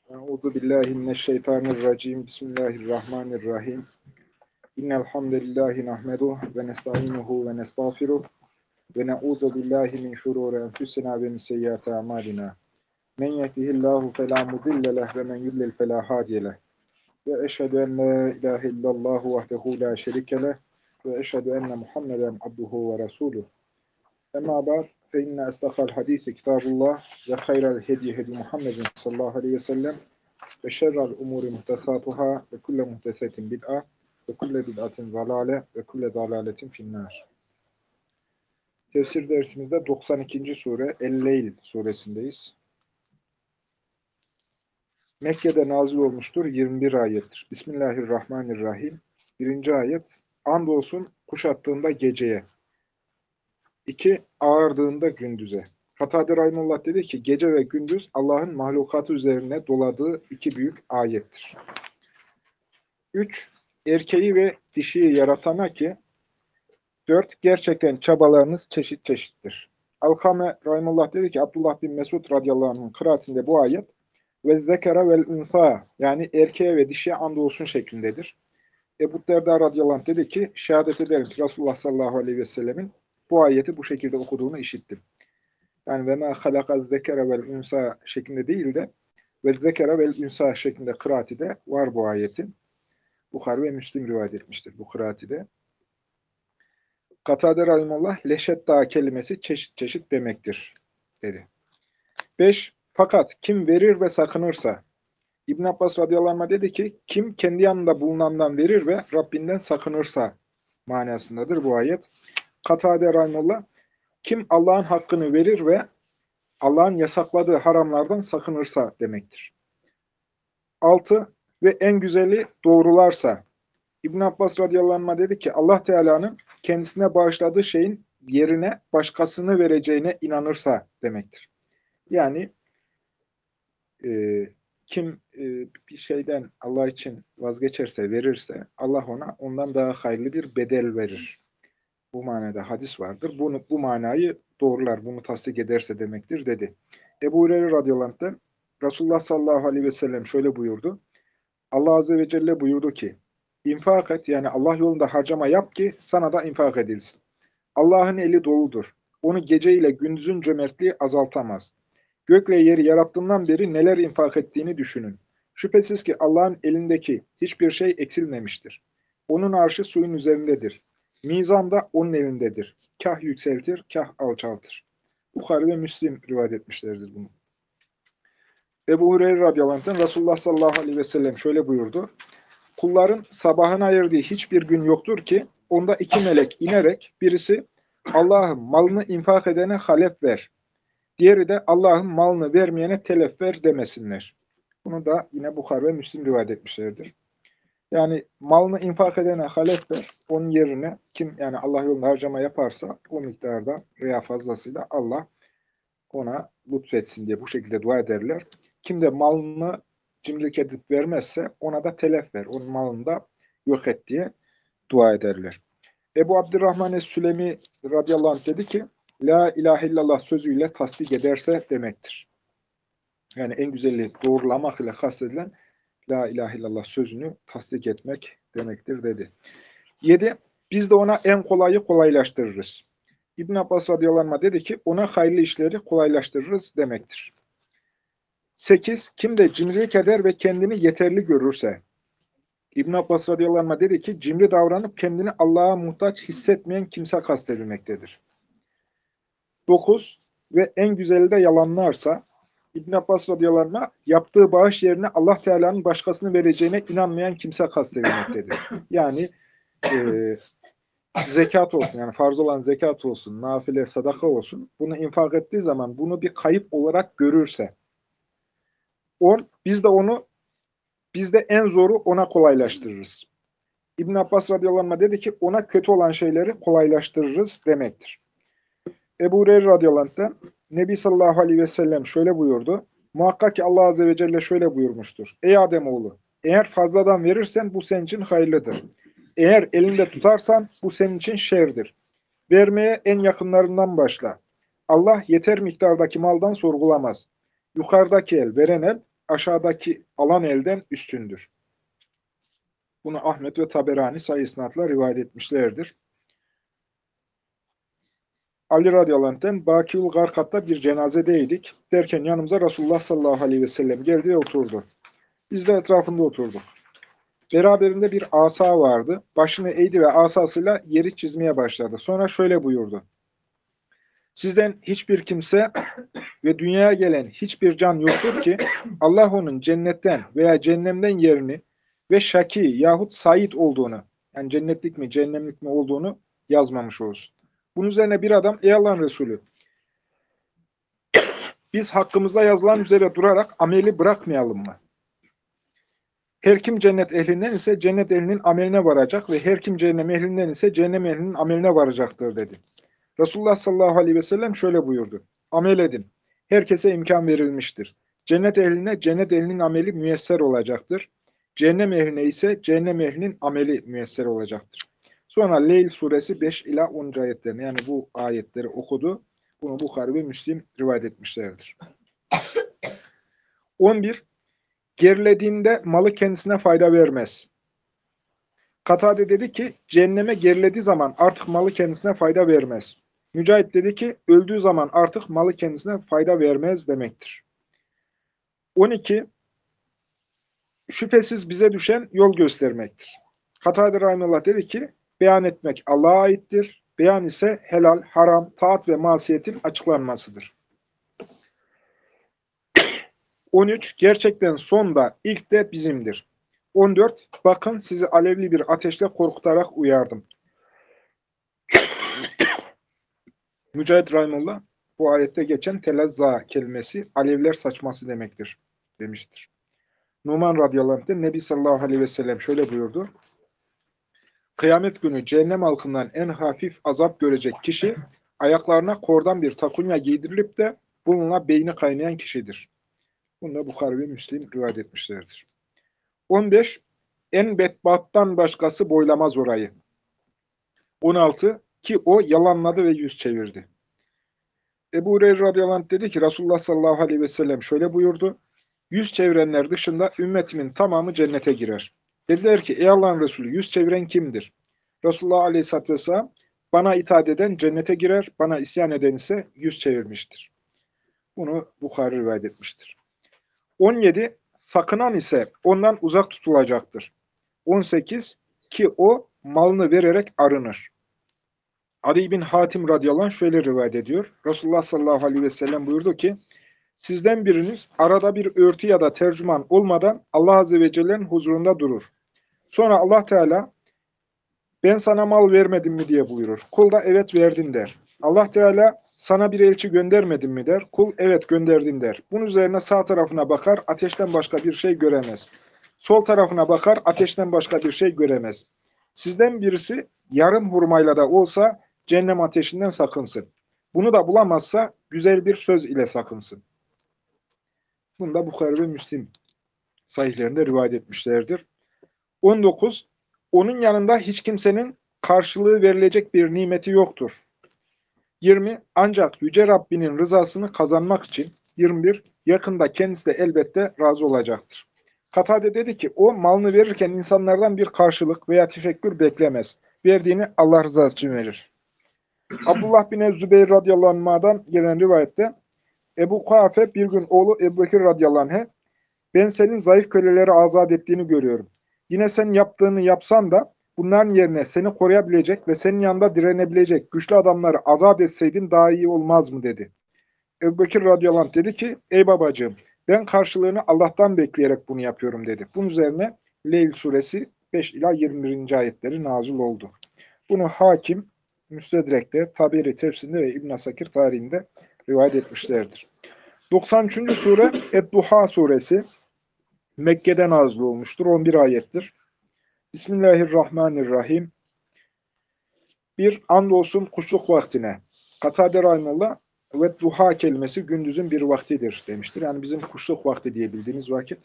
Euzu billahi mineşşeytanirracim. Bismillahirrahmanirrahim. İnnel hamdelellahi nahmeduhu ve nestainuhu ve nestağfiruh ve na'udzu billahi min şururi enfusina ve min seyyiati a'malina. Men yehdihillahu fela mudille leh ve men yudlil fela hadiye leh. Ve eşhedü en la ilahe illallah vahdehu la şerike leh ve eşhedü enne Muhammeden abduhu ve resuluh. Emma ba'd fe inne estağfal hadisi kitabullah ve hayral hedi Muhammedin sallallahu aleyhi ve sellem ve şerrel umuri muhtesatuhâ ve kulle muhtesetin bid'a ve kulle bid'atin zalâle ve kulle zalâletin finnâr. Tefsir dersimizde 92. sure El-Leyl suresindeyiz. Mekke'de nazil olmuştur. 21 ayettir. Bismillahirrahmanirrahim. 1. ayet. Andolsun kuşattığında geceye. 2. Ağardığında gündüze. Katade Rahimullah dedi ki, gece ve gündüz Allah'ın mahlukatı üzerine doladığı iki büyük ayettir. 3. Erkeği ve dişiyi yaratana ki. 4. Gerçekten çabalarınız çeşit çeşittir. Alkame Rahimullah dedi ki, Abdullah bin Mesud radıyallahu anh'ın kıraatinde bu ayet ve zekera vel unsa yani erkeğe ve dişiye andolsun şeklindedir. Ebu Derda radıyallahu anh dedi ki, şehadet ederim ki Resulullah sallallahu aleyhi ve sellemin bu ayeti bu şekilde okuduğunu işittim. Yani ve ma halakaz zekera vel unsa şeklinde değil de ve zekera vel unsa şeklinde kıraati de var bu ayetin. Bukhari ve Müslim rivayet etmiştir bu kıraati de. Katade Rahimullah leşedda kelimesi çeşit çeşit demektir dedi. 5. Fakat kim verir ve sakınırsa İbn Abbas radıyallahu anh dedi ki kim kendi yanında bulunandan verir ve Rabbinden sakınırsa manasındadır bu ayet. Katade Rahimullah kim Allah'ın hakkını verir ve Allah'ın yasakladığı haramlardan sakınırsa demektir. 6. Ve en güzeli doğrularsa İbn Abbas radıyallahu anh dedi ki Allah Teala'nın kendisine bağışladığı şeyin yerine başkasını vereceğine inanırsa demektir. Yani kim bir şeyden Allah için vazgeçerse, verirse Allah ona ondan daha hayırlı bir bedel verir. Bu manada hadis vardır. Bu manayı doğrular, bunu tasdik ederse demektir dedi. Ebu Hureyre radıyallahu anh'ten Resulullah sallallahu aleyhi ve sellem şöyle buyurdu. Allah azze ve celle buyurdu ki İnfak et yani Allah yolunda harcama yap ki sana da infak edilsin. Allah'ın eli doludur. Onu gece ile gündüzün cömertliği azaltamaz. Gökle yeri yarattığından beri neler infak ettiğini düşünün. Şüphesiz ki Allah'ın elindeki hiçbir şey eksilmemiştir. Onun arşı suyun üzerindedir. Mizan da onun elindedir. Kah yükseltir, kah alçaltır. Bukhari ve Müslim rivayet etmişlerdir bunu. Ebu Hureyre radıyallahu anh'tan Resulullah sallallahu aleyhi ve sellem şöyle buyurdu. Kulların sabahına ayırdığı hiçbir gün yoktur ki onda iki melek inerek birisi Allah'ım malını infak edene halef ver. Diğeri de Allah'ın malını vermeyene telef ver demesinler. Bunu da yine Bukhari ve Müslim rivayet etmişlerdir. Yani malını infak edene halef ver. Onun yerine kim yani Allah yolunda harcama yaparsa o miktarda veya fazlasıyla Allah ona lütfetsin diye bu şekilde dua ederler. Kim de malını cimrilik edip vermezse ona da telef ver. Onun malını da yok et diye dua ederler. Ebu Abdurrahman Es-Sülemi radıyallahu anh dedi ki La ilahe illallah sözüyle tasdik ederse demektir. Yani en güzeli doğrulamak ile kastedilen La ilahe illallah sözünü tasdik etmek demektir dedi. 7. Biz de ona en kolayı kolaylaştırırız. İbn Abbas radıyallahu anh dedi ki ona hayırlı işleri kolaylaştırırız demektir. 8. Kim de cimrilik eder ve kendini yeterli görürse. İbn Abbas radıyallahu anh dedi ki cimri davranıp kendini Allah'a muhtaç hissetmeyen kimse kastedilmektedir. 9. Ve en güzeli de yalanlarsa İbn Abbas radıyallahu anh yaptığı bağış yerine Allah Teala'nın başkasını vereceğine inanmayan kimse kastedilmektedir. Yani zekat olsun yani farz olan zekat olsun, nafile sadaka olsun bunu infak ettiği zaman bunu bir kayıp olarak görürse biz de en zoru ona kolaylaştırırız. İbn Abbas radıyallahu anh dedi ki ona kötü olan şeyleri kolaylaştırırız demektir. Ebu Hureyre radıyallahu anh'ten Nebi sallallahu aleyhi ve sellem şöyle buyurdu. Muhakkak ki Allah azze ve celle şöyle buyurmuştur. Ey Ademoğlu eğer fazladan verirsen bu senin için hayırlıdır. Eğer elinde tutarsan bu senin için şerdir. Vermeye en yakınlarından başla. Allah yeter miktardaki maldan sorgulamaz. Yukarıdaki el, veren el, aşağıdaki alan elden üstündür. Bunu Ahmet ve Taberani sayı isnatla rivayet etmişlerdir. Ali radıyallahu anh'ten Bakiul Garkat'ta bir cenazedeydik. Derken yanımıza Resulullah sallallahu aleyhi ve sellem geldi ve oturdu. Biz de etrafında oturduk. Beraberinde bir asa vardı. Başını eğdi ve asasıyla yeri çizmeye başladı. Sonra şöyle buyurdu. Sizden hiçbir kimse ve dünyaya gelen hiçbir can yoktur ki Allah onun cennetten veya cehennemden yerini ve şaki yahut sait olduğunu, yani cennetlik mi cehennemlik mi olduğunu yazmamış olsun. Bunun üzerine bir adam, ey Allah'ın Resulü, biz hakkımızda yazılan üzere durarak ameli bırakmayalım mı? Her kim cennet ehlinden ise cennet ehlinin ameline varacak ve her kim cehennem ehlinden ise cehennem ehlinin ameline varacaktır dedi. Resulullah sallallahu aleyhi ve sellem şöyle buyurdu. Amel edin. Herkese imkan verilmiştir. Cennet ehline cennet ehlinin ameli müyesser olacaktır. Cehennem ehline ise cehennem ehlinin ameli müyesser olacaktır. Sonra Leyl suresi 5 ila 10. ayetlerini, yani bu ayetleri okudu. Bunu Bukhari ve Müslim rivayet etmişlerdir. 11. Gerilediğinde malı kendisine fayda vermez. Katade dedi ki, cehenneme gerilediği zaman artık malı kendisine fayda vermez. Mücahit dedi ki, öldüğü zaman artık malı kendisine fayda vermez demektir. 12. Şüphesiz bize düşen yol göstermektir. Katade rahimehullah dedi ki, beyan etmek Allah'a aittir. Beyan ise helal, haram, taat ve masiyetin açıklanmasıdır. 13. Gerçekten son da ilk de bizimdir. 14. Bakın sizi alevli bir ateşle korkutarak uyardım. Mücahit rahimehullah bu ayette geçen telazza kelimesi alevler saçması demektir demiştir. Numan radıyallahu anh Nebi sallallahu aleyhi ve sellem şöyle buyurdu. Kıyamet günü cehennem halkından en hafif azap görecek kişi ayaklarına kordan bir takunya giydirilip de bununla beyni kaynayan kişidir. Bunu da Bukhari ve Müslim rivayet etmişlerdir. 15. En bedbahttan başkası boylamaz orayı. 16. Ki o yalanladı ve yüz çevirdi. Ebu Hureyre radıyallahu anh dedi ki Resulullah sallallahu aleyhi ve sellem şöyle buyurdu. Yüz çevirenler dışında ümmetimin tamamı cennete girer. Dediler ki ey Allah'ın Resulü yüz çeviren kimdir? Resulullah aleyhisselatü vesselam bana itaat eden cennete girer, bana isyan eden ise yüz çevirmiştir. Bunu Bukhari rivayet etmiştir. 17. Sakınan ise ondan uzak tutulacaktır. 18. Ki o malını vererek arınır. Adi bin Hatim radıyallahu anh şöyle rivayet ediyor. Resulullah sallallahu aleyhi ve sellem buyurdu ki, sizden biriniz arada bir örtü ya da tercüman olmadan Allah azze ve celle'nin huzurunda durur. Sonra Allah Teala, ben sana mal vermedim mi diye buyurur. Kul da evet verdin der. Allah Teala, sana bir elçi göndermedim mi der. Kul evet gönderdim der. Bunun üzerine sağ tarafına bakar, ateşten başka bir şey göremez. Sol tarafına bakar, ateşten başka bir şey göremez. Sizden birisi yarım hurmayla da olsa cehennem ateşinden sakınsın. Bunu da bulamazsa güzel bir söz ile sakınsın. Bunu da Bukhari ve Müslim sahihlerinde rivayet etmişlerdir. 19. Onun yanında hiç kimsenin karşılığı verilecek bir nimeti yoktur. 20. Ancak Yüce Rabbinin rızasını kazanmak için. 21. Yakında kendisi de elbette razı olacaktır. Katade dedi ki o malını verirken insanlardan bir karşılık veya teşekkür beklemez. Verdiğini Allah rızası için verir. Abdullah bin Zübeyir radıyallahu anh'dan gelen rivayette Ebu Kuafe bir gün oğlu Ebu Bekir radıyallahu anh'e ben senin zayıf köleleri azat ettiğini görüyorum. Yine sen yaptığını yapsan da bunların yerine seni koruyabilecek ve senin yanında direnebilecek güçlü adamları azat etseydin daha iyi olmaz mı dedi. Ebu Bekir radıyallahu anh dedi ki ey babacığım ben karşılığını Allah'tan bekleyerek bunu yapıyorum dedi. Bunun üzerine Leyl suresi 5 ila 21. ayetleri nazil oldu. Bunu Hakim Müstedrek'te, Taberi tefsirinde ve İbn Asakir tarihinde rivayet etmişlerdir. 93. sure Ed-Duha suresi Mekke'de nazil olmuştur. 11 ayettir. Bismillahirrahmanirrahim. Bir andolsun kuşluk vaktine. Katade rahimehullah ve duha kelimesi gündüzün bir vaktidir demiştir. Yani bizim kuşluk vakti diye bildiğimiz vakit.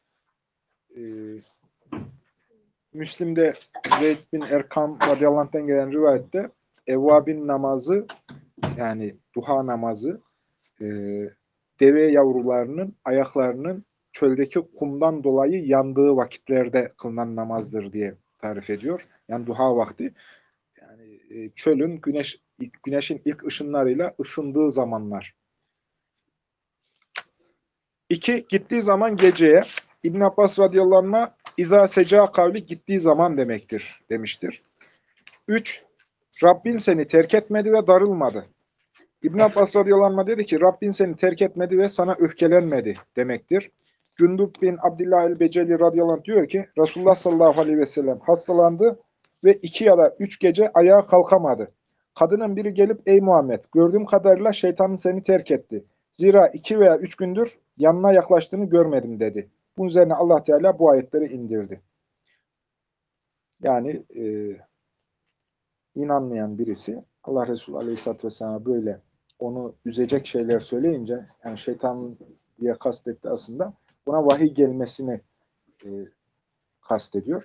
Müslim'de Zeyd bin Erkam radıyallahu anh'ten gelen rivayette evvabin namazı yani duha namazı deve yavrularının ayaklarının çöldeki kumdan dolayı yandığı vakitlerde kılınan namazdır diye tarif ediyor. Yani duha vakti. Yani çölün güneşin ilk ışınlarıyla ısındığı zamanlar. 2. Gittiği zaman geceye. İbn Abbas radıyallahu anh İza seca kavli gittiği zaman demektir demiştir. 3. Rabbin seni terk etmedi ve darılmadı. İbn Abbas radıyallahu anh dedi ki Rabbin seni terk etmedi ve sana öfkelenmedi demektir. Cündub bin Abdullah el-Beceli radıyallahu anh diyor ki Resulullah sallallahu aleyhi ve sellem hastalandı ve 2 ya da 3 gece ayağa kalkamadı. Kadının biri gelip ey Muhammed gördüğüm kadarıyla şeytanın seni terk etti. Zira 2 veya 3 gündür yanına yaklaştığını görmedim dedi. Bunun üzerine Allah Teala bu ayetleri indirdi. Yani inanmayan birisi Allah Resulü Aleyhisselatü Vesselam'a böyle onu üzecek şeyler söyleyince yani şeytan diye kastetti aslında buna vahiy gelmesini kastediyor.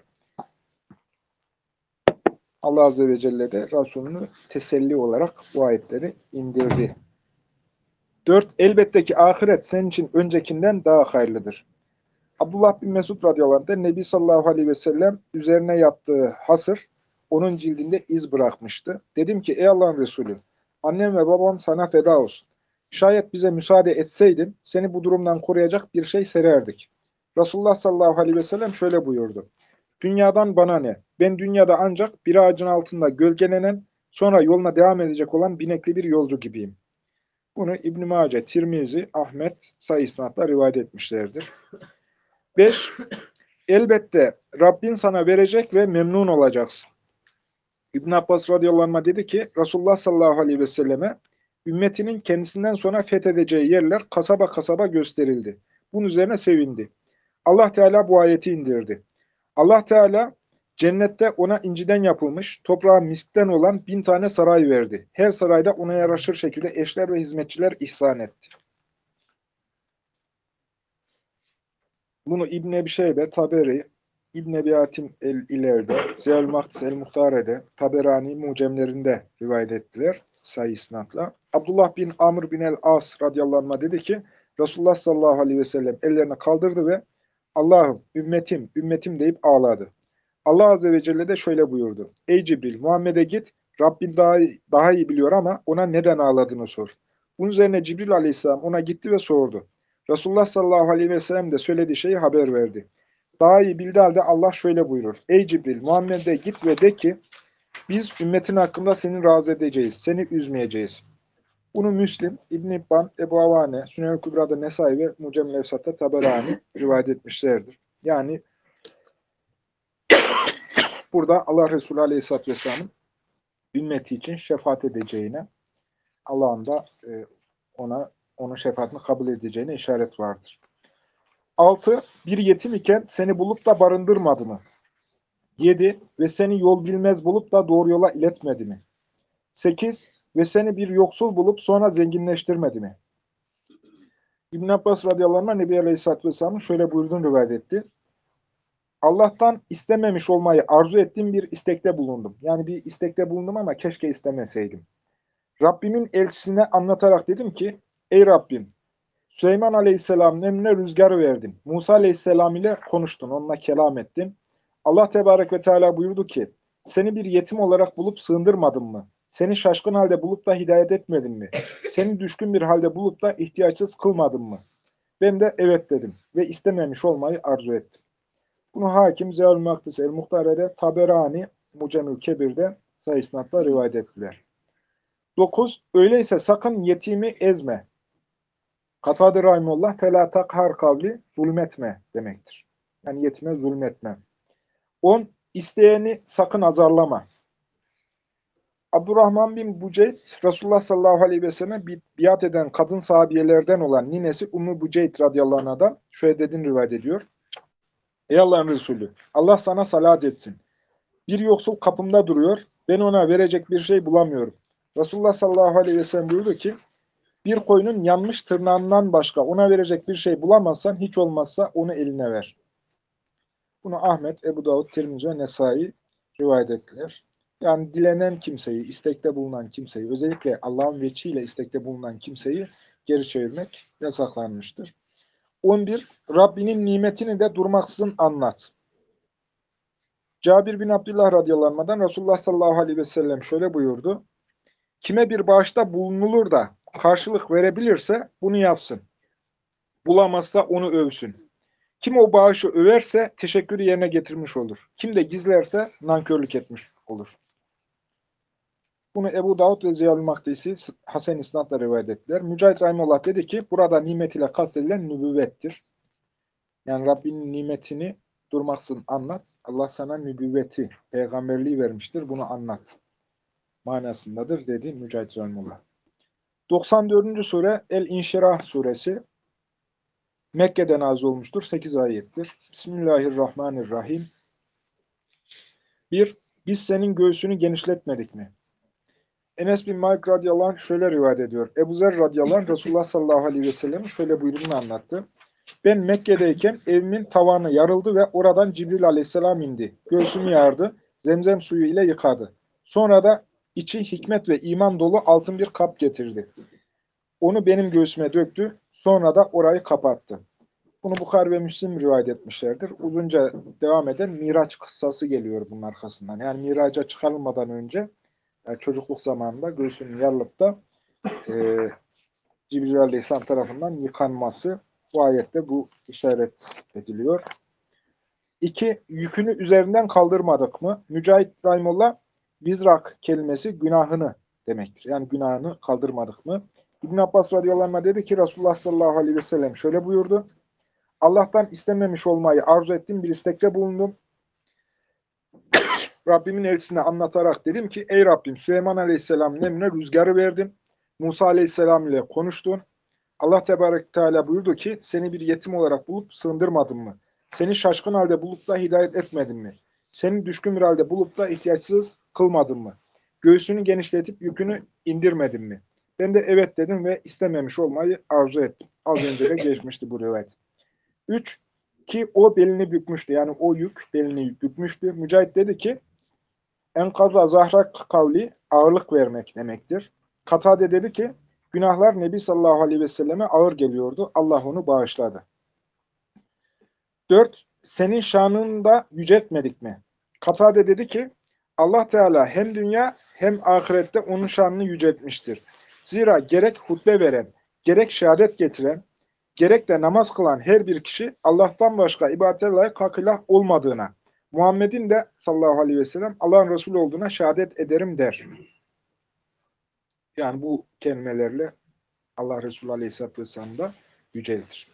Allah Azze ve Celle de Resulünü teselli olarak bu ayetleri indirdi. 4. Elbette ki ahiret senin için öncekinden daha hayırlıdır. Abdullah bin Mesud radıyallahu anh Nebi sallallahu aleyhi ve sellem üzerine yattığı hasır onun cildinde iz bırakmıştı. Dedim ki ey Allah'ın Resulü annem ve babam sana feda olsun. Şayet bize müsaade etseydin seni bu durumdan koruyacak bir şey sererdik. Resulullah sallallahu aleyhi ve sellem şöyle buyurdu. Dünyadan bana ne? Ben dünyada ancak bir ağacın altında gölgelenen sonra yoluna devam edecek olan binekli bir yolcu gibiyim. Bunu İbn-i Mace, Tirmizi, Ahmet sayı isnatla rivayet etmişlerdir. 5. Elbette Rabbin sana verecek ve memnun olacaksın. İbn Abbas radıyallahu anh dedi ki Resulullah sallallahu aleyhi ve selleme ümmetinin kendisinden sonra fethedeceği yerler kasaba kasaba gösterildi. Bunun üzerine sevindi. Allah Teala bu ayeti indirdi. Allah Teala cennette ona inciden yapılmış, toprağı miskten olan 1000 tane saray verdi. Her sarayda ona yaraşır şekilde eşler ve hizmetçiler ihsan etti. Bunu İbn Ebi Şeybe, Taberi, İbn Ebi Hatim el-İler'de, Ziyal Maktis el-Muhtare'de, Taberani mucemlerinde rivayet ettiler sayı isnatla. Abdullah bin Amr bin el-As radıyallahu anh dedi ki Resulullah sallallahu aleyhi ve sellem ellerini kaldırdı ve Allah'ım ümmetim, ümmetim deyip ağladı. Allah azze ve celle de şöyle buyurdu. Ey Cibril Muhammed'e git Rabbin daha iyi biliyor ama ona neden ağladığını sor. Bunun üzerine Cibril aleyhisselam ona gitti ve sordu. Resulullah sallallahu aleyhi ve sellem de söylediği şeyi haber verdi. Daha iyi bildiği halde Allah şöyle buyurur. Ey Cibril Muhammed'e git ve de ki biz ümmetin hakkında seni razı edeceğiz, seni üzmeyeceğiz. Bunu Müslim, İbn-i İbban, Ebu Avane, Sünel Kübra'da Nesai ve Mucem-i Levsat'ta Taberani rivayet etmişlerdir. Yani burada Allah Resulü Aleyhisselatü Vesselam'ın ümmeti için şefaat edeceğine, Allah'ın da onun şefaatini kabul edeceğine işaret vardır. 6. Bir yetim iken seni bulup da barındırmadı mı? 7. Ve seni yol bilmez bulup da doğru yola iletmedi mi? 8. Ve seni bir yoksul bulup sonra zenginleştirmedi mi? İbn Abbas radıyallahu anh Nebi Aleyhisselatü Vesselam'ın şöyle buyurduğunu rivayet etti. Allah'tan istememiş olmayı arzu ettiğim bir istekte bulundum. Yani bir istekte bulundum ama keşke istemeseydim. Rabbimin elçisine anlatarak dedim ki, ey Rabbim, Süleyman Aleyhisselam'ın emrine rüzgar verdin. Musa Aleyhisselam ile konuştun, onunla kelam ettin. Allah Tebarek ve Teala buyurdu ki, seni bir yetim olarak bulup sığındırmadım mı? Seni şaşkın halde bulup da hidayet etmedim mi? Seni düşkün bir halde bulup da ihtiyaçsız kılmadım mı? Ben de evet dedim ve istememiş olmayı arzu ettim. Bunu Hakim, Ziyal Maktis el-Muhtare'de, Taberani, Mucemül Kebir'de sayı isnatla rivayet ettiler. 9. Öyleyse sakın yetimi ezme. Katade Rahimullah فَلَا تَقْهَرْ kavli zulmetme demektir. Yani yetime zulmetme. 10. İsteyeni sakın azarlama. Abdurrahman bin Buceyd, Resulullah sallallahu aleyhi ve sellem biat eden kadın sahabiyelerden olan ninesi Ummu Buceyd radıyallahu anh'dan şöyle dediğini rivayet ediyor. Ey Allah'ın Resulü, Allah sana salat etsin. Bir yoksul kapımda duruyor, ben ona verecek bir şey bulamıyorum. Resulullah sallallahu aleyhi ve sellem buyurdu ki, bir koyunun yanmış tırnağından başka ona verecek bir şey bulamazsan hiç olmazsa onu eline ver. Bunu Ahmet, Ebu Davud, Tirmizi ve Nesai rivayet ettiler. Yani dilenen kimseyi, istekte bulunan kimseyi, özellikle Allah'ın veçhiyle istekte bulunan kimseyi geri çevirmek yasaklanmıştır. 11. Rabbinin nimetini de durmaksızın anlat. Cabir bin Abdullah radıyallahu anh'dan Resulullah sallallahu aleyhi ve sellem şöyle buyurdu. Kime bir bağışta bulunulur da karşılık verebilirse bunu yapsın. Bulamazsa onu övsün. Kim o bağışı överse teşekkürü yerine getirmiş olur. Kim de gizlerse nankörlük etmiş olur. Bunu Ebu Davud ve Ziyal-ı Makdisi Hasan İsnad'la rivayet ettiler. Mücahit Rahimullah dedi ki burada nimet ile kastedilen nübüvvettir. Yani Rabbinin nimetini durmaksızın anlat. Allah sana nübüvveti, peygamberliği vermiştir. Bunu anlat manasındadır dedi Mücahit Rahimullah. 94. sure El-İnşirah suresi. Mekke'de nazil olmuştur. 8 ayettir. Bismillahirrahmanirrahim. 1. Biz senin göğsünü genişletmedik mi? Enes bin Malik radıyallahu anh şöyle rivayet ediyor. Ebu Zer radıyallahu anh Resulullah sallallahu aleyhi ve sellem'in şöyle buyruğunu anlattı. Ben Mekke'deyken evimin tavanı yarıldı ve oradan Cibril aleyhisselam indi. Göğsümü yardı, zemzem suyu ile yıkadı. Sonra da içi hikmet ve iman dolu altın bir kap getirdi. Onu benim göğsüme döktü, sonra da orayı kapattı. Bunu Bukhari ve Müslim rivayet etmişlerdir. Uzunca devam eden Miraç kıssası geliyor bunun arkasından. Yani Miraç'a çıkarılmadan önce çocukluk zamanında göğsünün yarılıp da Cibril Aleyhisselam tarafından yıkanması bu ayette bu işaret ediliyor. 2. Yükünü üzerinden kaldırmadık mı? Mücahit Rahimullah vizrak kelimesi günahını demektir. Yani günahını kaldırmadık mı? İbn Abbas radıyallahu anh dedi ki Resulullah sallallahu aleyhi ve sellem şöyle buyurdu. Allah'tan istememiş olmayı arzu ettiğim bir istekte bulundum. Rabbimin elçisine anlatarak dedim ki ey Rabbim Süleyman Aleyhisselam'ın emrine rüzgarı verdin. Musa Aleyhisselam ile konuştun. Allah Tebarek Teala buyurdu ki seni bir yetim olarak bulup sığındırmadım mı? Seni şaşkın halde bulup da hidayet etmedim mi? Seni düşkün bir halde bulup da ihtiyaçsız kılmadım mı? Göğsünü genişletip yükünü indirmedim mi? Ben de evet dedim ve istememiş olmayı arzu ettim. Az önce de geçmişti bu rivayet. 3. Ki o belini bükmüştü. Yani o yük belini bükmüştü. Mücahit dedi ki enkaza zahrak kavli ağırlık vermek demektir. Katade dedi ki günahlar Nebi sallallahu aleyhi ve selleme ağır geliyordu. Allah onu bağışladı. 4. Senin şanını da yüceltmedik mi? Katade dedi ki Allah Teala hem dünya hem ahirette onun şanını yüceltmiştir. Zira gerek hutbe veren, gerek şehadet getiren, gerek de namaz kılan her bir kişi Allah'tan başka ibadete layık hak ilah olmadığına, Muhammed'in de sallallahu aleyhi ve sellem Allah'ın Resulü olduğuna şehadet ederim der. Yani bu kelimelerle Allah Resulü aleyhisselatü vesselam da yüceltir.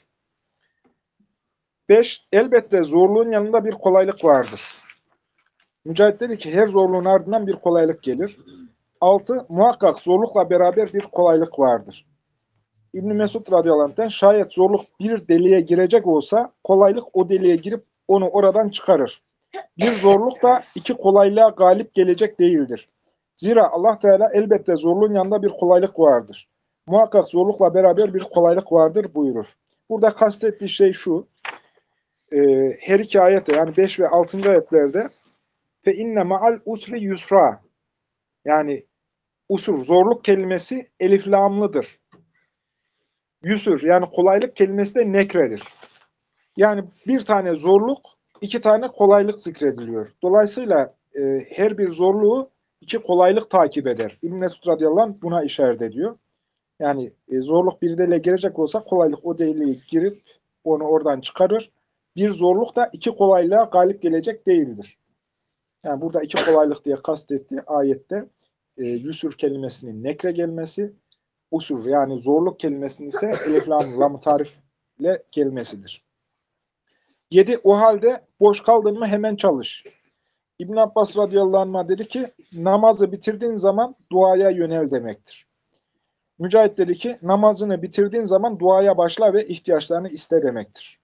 5. Elbette zorluğun yanında bir kolaylık vardır. Mücahit dedi ki her zorluğun ardından bir kolaylık gelir. 6. Muhakkak zorlukla beraber bir kolaylık vardır. İbn-i Mesud radıyallahu anh'ten şayet zorluk bir deliğe girecek olsa kolaylık o deliğe girip onu oradan çıkarır. Bir zorluk da iki kolaylığa galip gelecek değildir. Zira Allah Teala elbette zorluğun yanında bir kolaylık vardır. Muhakkak zorlukla beraber bir kolaylık vardır buyurur. Burada kastettiği şey şu. Her iki ayette yani 5 ve 6. ayetlerde fe inne ma'al usri yusra yani usur zorluk kelimesi eliflamlıdır. Yusur yani kolaylık kelimesi de nekredir. Yani bir tane zorluk, iki tane kolaylık zikrediliyor. Dolayısıyla her bir zorluğu iki kolaylık takip eder. İbn Mesud radıyallahu anh buna işaret ediyor. Yani zorluk bir deliğe girecek olsa kolaylık o deliğe girip onu oradan çıkarır. Bir zorluk da iki kolaylığa galip gelecek değildir. Yani burada iki kolaylık diye kastettiği ayette yusur kelimesinin nekre gelmesi, usur yani zorluk kelimesinin ise elif lam tarifle gelmesidir. 7. O halde boş kaldın mı hemen çalış. İbn Abbas radıyallahu anh'a dedi ki namazı bitirdiğin zaman duaya yönel demektir. Mücahit dedi ki namazını bitirdiğin zaman duaya başla ve ihtiyaçlarını iste demektir.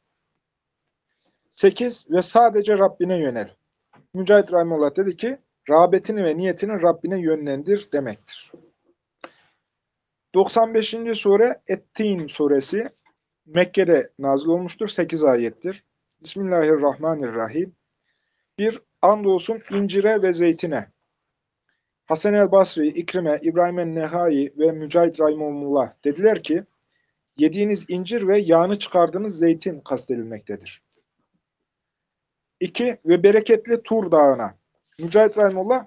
8. Ve sadece Rabbine yönel. Mücahit rahimullah dedi ki rağbetini ve niyetini Rabbine yönlendir demektir. 95. sure Et-Tin suresi Mekke'de nazil olmuştur. 8 ayettir. Bismillahirrahmanirrahim. 1. Andolsun incire ve zeytine. Hasan el Basri, İkrime, İbrahim el-Nehai ve Mücahit rahimehumullah dediler ki yediğiniz incir ve yağını çıkardığınız zeytin kastedilmektedir. 2. Ve bereketli Tur Dağı'na. Mücahit Rahimullah,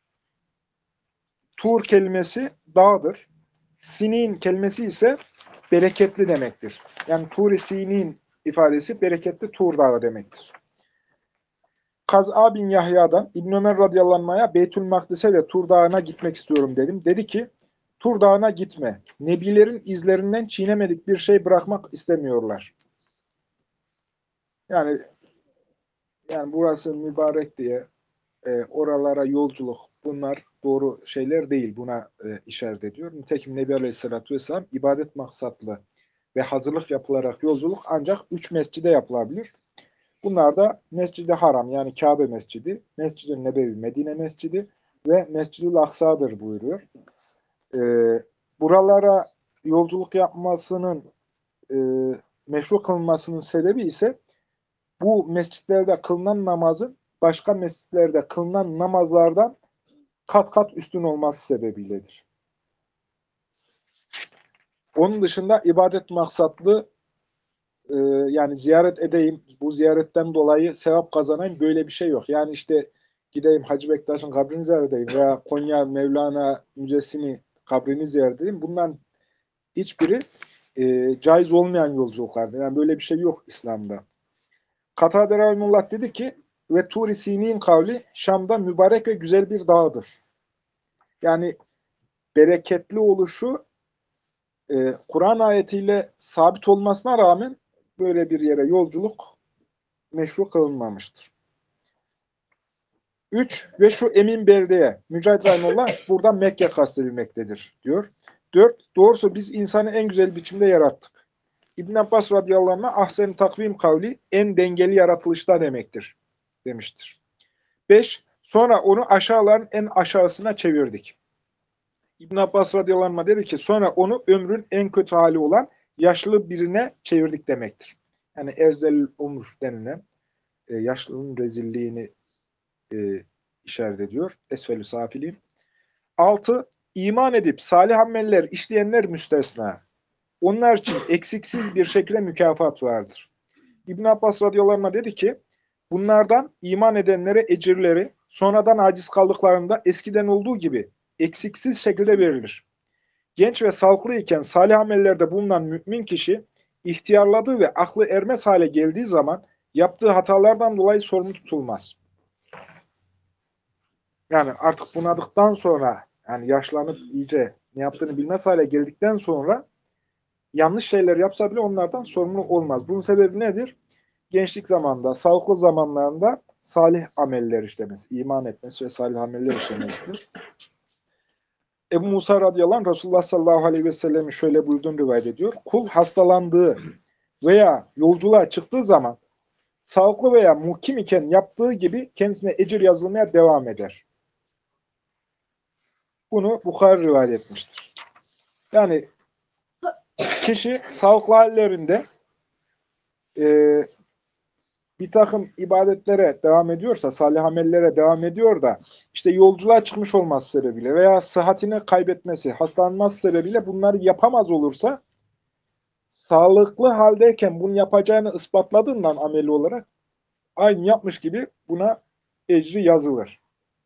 Tur kelimesi dağdır. Sinin kelimesi ise bereketli demektir. Yani Tur-i Sinin ifadesi bereketli Tur Dağı demektir. Kaz'a bin Yahya'dan İbn Ömer radıyallahu anh'a Beytül Makdis'e ve Tur Dağı'na gitmek istiyorum dedim. Dedi ki, Tur Dağı'na gitme. Nebilerin izlerinden çiğnemedik bir şey bırakmak istemiyorlar. Yani burası mübarek diye oralara yolculuk, bunlar doğru şeyler değil. Buna işaret ediyor. Nitekim Nebi Aleyhisselatü Vesselam ibadet maksatlı ve hazırlık yapılarak yolculuk ancak 3 mescide yapılabilir. Bunlar da Mescid-i Haram yani Kabe Mescidi, Mescid-i Nebevi Medine Mescidi ve Mescid-ül Aksa'dır buyuruyor. E, Buralara yolculuk yapmasının e, meşru kılınmasının sebebi ise bu mescitlerde kılınan namazın başka mescitlerde kılınan namazlardan kat kat üstün olması sebebiyledir. Onun dışında ibadet maksatlı yani ziyaret edeyim, bu ziyaretten dolayı sevap kazanayım böyle bir şey yok. Yani işte gideyim Hacı Bektaş'ın kabrini ziyaret edeyim veya Konya Mevlana Müzesi'ni kabrini ziyaret edeyim. Bundan hiçbiri caiz olmayan yolculuklardır. Yani böyle bir şey yok İslam'da. Katade Rahimullah dedi ki ve Tur-i Sinin kavli Şam'da mübarek ve güzel bir dağdır. Yani bereketli oluşu Kur'an ayetiyle sabit olmasına rağmen böyle bir yere yolculuk meşru kılınmamıştır. 3. Ve şu emin beldeye. Mücahit Rahimullah buradan Mekke kastedilmektedir diyor. 4. Doğrusu biz insanı en güzel biçimde yarattık. İbn Abbas radıyallahu anh'a ahsen takvim kavli en dengeli yaratılışta demektir demiştir. 5. Sonra onu aşağıların en aşağısına çevirdik. İbn Abbas radıyallahu anh'a dedi ki sonra onu ömrün en kötü hali olan yaşlı birine çevirdik demektir. Yani erzel umur denilen yaşlının rezilliğini işaret ediyor. Esfelü safilin. 6. İman edip salih ameller işleyenler müstesna. Onlar için eksiksiz bir şekilde mükafat vardır. İbn Abbas radıyallahu anh dedi ki, bunlardan iman edenlere ecirleri sonradan aciz kaldıklarında eskiden olduğu gibi eksiksiz şekilde verilir. Genç ve sağlıklı iken salih amellerde bulunan mümin kişi, ihtiyarladığı ve aklı ermez hale geldiği zaman yaptığı hatalardan dolayı sorumlu tutulmaz. Yani artık bunadıktan sonra, yani yaşlanıp iyice ne yaptığını bilmez hale geldikten sonra yanlış şeyler yapsa bile onlardan sorumlu olmaz. Bunun sebebi nedir? Gençlik zamanında, sağlıklı zamanlarında salih ameller işlemesi, iman etmesi ve salih ameller işlemesidir. Ebu Musa radıyallahu anh Resulullah sallallahu aleyhi ve sellem'i şöyle buyurduğunu rivayet ediyor. Kul hastalandığı veya yolculuğa çıktığı zaman sağlıklı veya muhkim iken yaptığı gibi kendisine ecir yazılmaya devam eder. Bunu Bukhari rivayet etmiştir. Yani kişi sağlıklı hallerinde bir takım ibadetlere devam ediyorsa, salih amellere devam ediyor da işte yolculuğa çıkmış olması sebebiyle veya sıhhatini kaybetmesi, hastalanması sebebiyle bunları yapamaz olursa sağlıklı haldeyken bunu yapacağını ispatladığından ameli olarak aynı yapmış gibi buna ecri yazılır.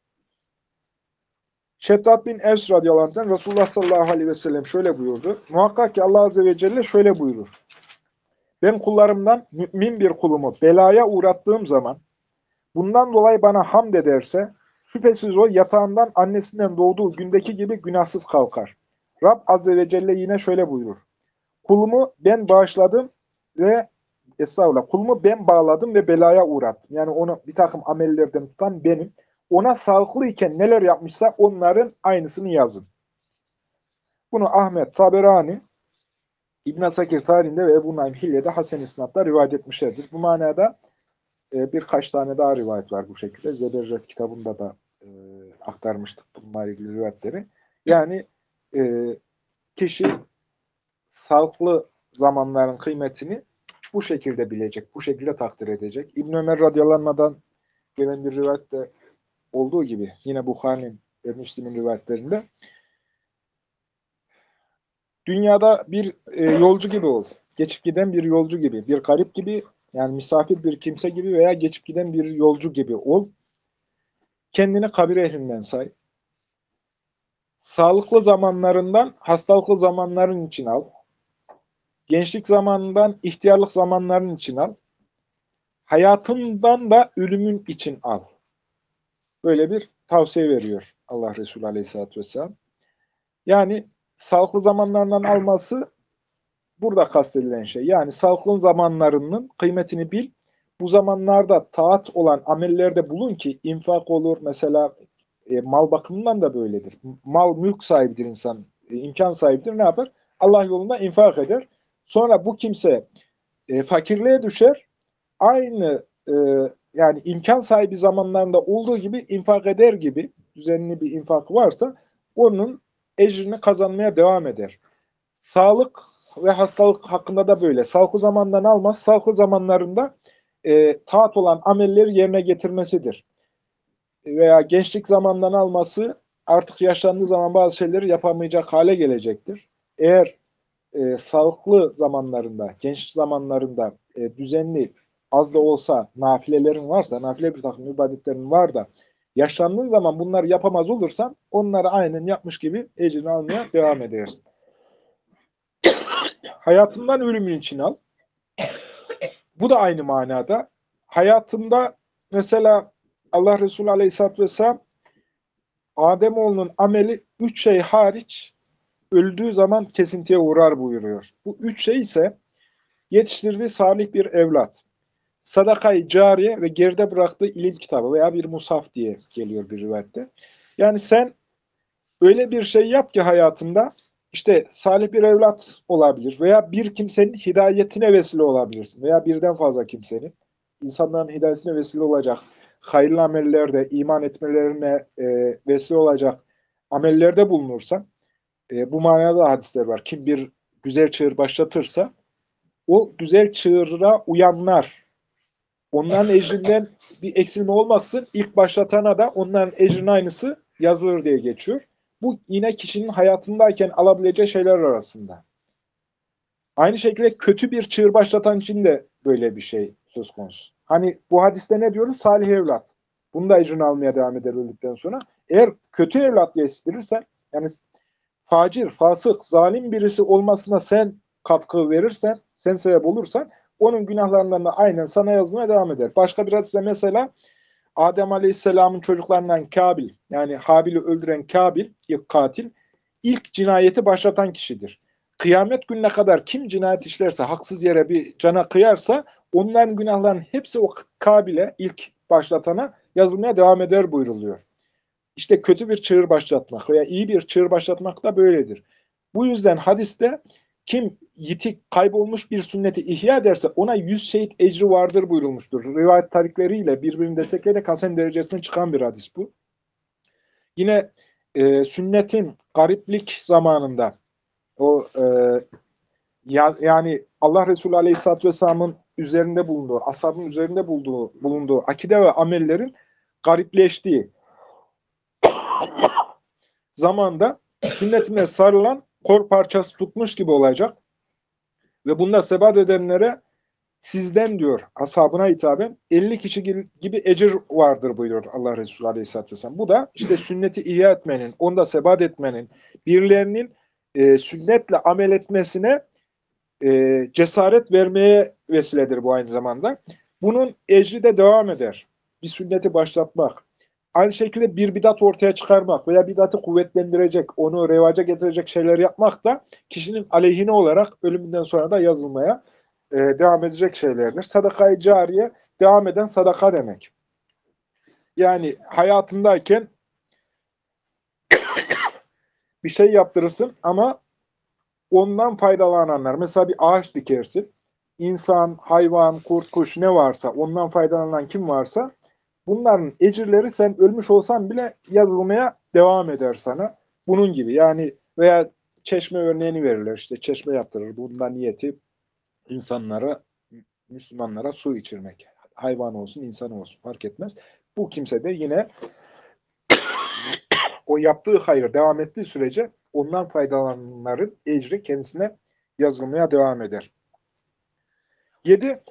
Şeddat bin Evs radıyallahu anh'tan Resulullah sallallahu aleyhi ve sellem şöyle buyurdu. Muhakkak ki Allah azze ve celle şöyle buyurur. Ben kullarımdan mümin bir kulumu belaya uğrattığım zaman bundan dolayı bana hamd ederse şüphesiz o yatağından annesinden doğduğu gündeki gibi günahsız kalkar. Rab azze ve celle yine şöyle buyurur. Kulumu ben bağışladım ve kulumu ben bağladım ve belaya uğrattım. Yani onu bir takım amellerden tutan benim. Ona sağlıklı iken neler yapmışsa onların aynısını yazın. Bunu Ahmet Taberani, İbn Sakir tarihinde ve Ebu Naim Hilye'de Hasen İsnad'da rivayet etmişlerdir. Bu manada birkaç tane daha rivayet var bu şekilde. Zebercet kitabında da aktarmıştık bununla ilgili rivayetleri. Yani e, kişi sağlıklı zamanların kıymetini bu şekilde bilecek, bu şekilde takdir edecek. İbn Ömer radıyallahu anh'dan gelen bir rivayette olduğu gibi yine Bukhari'nin ve Müslim'in rivayetlerinde Dünyada bir yolcu gibi ol. Geçip giden bir yolcu gibi, bir garip gibi, yani misafir bir kimse gibi veya geçip giden bir yolcu gibi ol. Kendini kabir ehlinden say. Sağlıklı zamanlarından hastalıklı zamanların için al. Gençlik zamanından ihtiyarlık zamanların için al. Hayatından da ölümün için al. Böyle bir tavsiye veriyor Allah Resulü Aleyhisselatü Vesselam. Yani sağlıklı zamanlarından alması burada kastedilen şey. Yani sağlıklı zamanlarının kıymetini bil. Bu zamanlarda taat olan amellerde bulun ki infak olur. Mesela mal bakımından da böyledir. Mal mülk sahibidir insan. İmkan sahibidir. Ne yapar? Allah yolunda infak eder. Sonra bu kimse fakirliğe düşer. Aynı yani imkan sahibi zamanlarında olduğu gibi infak eder gibi düzenli bir infak varsa onun ecrini kazanmaya devam eder. Sağlık ve hastalık hakkında da böyle. Sağlıklı zamandan almaz. Sağlıklı zamanlarında taat olan amelleri yerine getirmesidir. Veya gençlik zamandan alması artık yaşlandığı zaman bazı şeyleri yapamayacak hale gelecektir. Eğer sağlıklı zamanlarında, genç zamanlarında düzenli az da olsa nafilelerin varsa, nafile bir takım ibadetlerin var da yaşlandığın zaman bunları yapamaz olursan onları aynen yapmış gibi ecrini almaya devam edersin. Hayatından ölümün için al. Bu da aynı manada. Hayatında mesela Allah Resulü Aleyhisselatü Vesselam Ademoğlunun ameli 3 şey hariç öldüğü zaman kesintiye uğrar buyuruyor. Bu 3 şey ise yetiştirdiği salih bir evlat, sadakayı cariye ve geride bıraktığı ilim kitabı veya bir musaf diye geliyor bir rivayette. Yani sen öyle bir şey yap ki hayatında işte salih bir evlat olabilir veya bir kimsenin hidayetine vesile olabilirsin veya birden fazla kimsenin insanların hidayetine vesile olacak hayırlı amellerde iman etmelerine vesile olacak amellerde bulunursan bu manada da hadisler var. Kim bir güzel çığır başlatırsa o güzel çığıra uyanlar onların ecrinden bir eksilme olmaksın ilk başlatana da onların ecrinin aynısı yazılır diye geçiyor. Bu yine kişinin hayatındayken alabileceği şeyler arasında. Aynı şekilde kötü bir çığır başlatan için de böyle bir şey söz konusu. Hani bu hadiste ne diyoruz? Salih evlat. Bunu da ecrini almaya devam eder öldükten sonra. Eğer kötü evlat yetiştirirsen, yani facir, fasık, zalim birisi olmasına sen katkı verirsen, sen sebep olursan, onun günahlarından da aynen sana yazmaya devam eder. Başka bir hadiste mesela Adem Aleyhisselam'ın çocuklarından Kabil, yani Habil'i öldüren Kabil, ilk katil, ilk cinayeti başlatan kişidir. Kıyamet gününe kadar kim cinayet işlerse, haksız yere bir cana kıyarsa, onların günahlarının hepsi o Kabil'e, ilk başlatana yazılmaya devam eder buyruluyor. İşte kötü bir çığır başlatmak veya iyi bir çığır başlatmak da böyledir. Bu yüzden hadiste kim yitik, kaybolmuş bir sünneti ihya ederse ona 100 şehit ecri vardır buyurulmuştur. Rivayet tarikleriyle birbirini destekleyerek hasen derecesine çıkan bir hadis bu. Yine sünnetin gariplik zamanında o yani Allah Resulü Aleyhisselatü Vesselam'ın üzerinde bulunduğu, ashabın üzerinde bulunduğu akide ve amellerin garipleştiği zamanda sünnetine sarılan kor parçası tutmuş gibi olacak. Ve bunda sebat edenlere sizden diyor ashabına hitaben 50 kişi gibi ecir vardır buyuruyor Allah Resulü Aleyhisselatü Vesselam. Bu da işte sünneti ihya etmenin, onda sebat etmenin, birilerinin sünnetle amel etmesine cesaret vermeye vesiledir bu aynı zamanda. Bunun ecri de devam eder. Bir sünneti başlatmak. Aynı şekilde bir bidat ortaya çıkarmak veya bidatı kuvvetlendirecek, onu revaca getirecek şeyler yapmak da kişinin aleyhine olarak ölümünden sonra da yazılmaya devam edecek şeylerdir. Sadaka-i cariye devam eden sadaka demek. Yani hayatındayken bir şey yaptırırsın ama ondan faydalananlar. Mesela bir ağaç dikersin. İnsan, hayvan, kurt, kuş ne varsa ondan faydalanan kim varsa bunların ecirleri sen ölmüş olsan bile yazılmaya devam eder sana. Bunun gibi yani veya çeşme örneğini verirler işte çeşme yaptırır. Bundan niyeti insanlara, Müslümanlara su içirmek. Hayvan olsun, insan olsun fark etmez. Bu kimse de yine o yaptığı hayır devam ettiği sürece ondan faydalananların ecri kendisine yazılmaya devam eder. 7.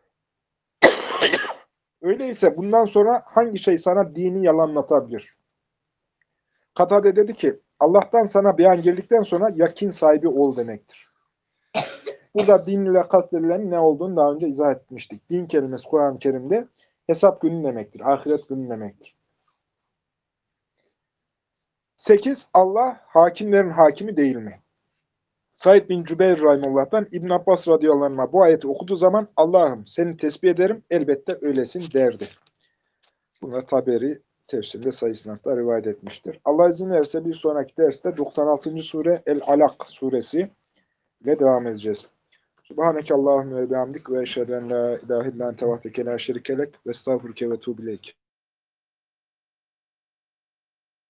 Öyleyse bundan sonra hangi şey sana dini yalanlatabilir? Katade dedi ki, Allah'tan sana beyan geldikten sonra yakin sahibi ol demektir. Burada din ile kastedilen ne olduğunu daha önce izah etmiştik. Din kelimesi Kur'an-ı Kerim'de hesap günü demektir, ahiret günü demektir. 8. Allah hakimlerin hakimi değil mi? Said bin Cübeyr Rahimullah'tan İbn Abbas radıyallahu anh'a bu ayeti okuduğu zaman Allah'ım seni tesbih ederim, elbette öylesin derdi. Buna Taberi tefsirinde sayı sınavda rivayet etmiştir. Allah izin verirse bir sonraki derste 96. sure El-Alak suresi ile devam edeceğiz. Subhaneke Allahümme ve bihamdik ve eşheden la ilahe illan tevahdeke la şerikelek ve estağfurke ve tuğbileyk.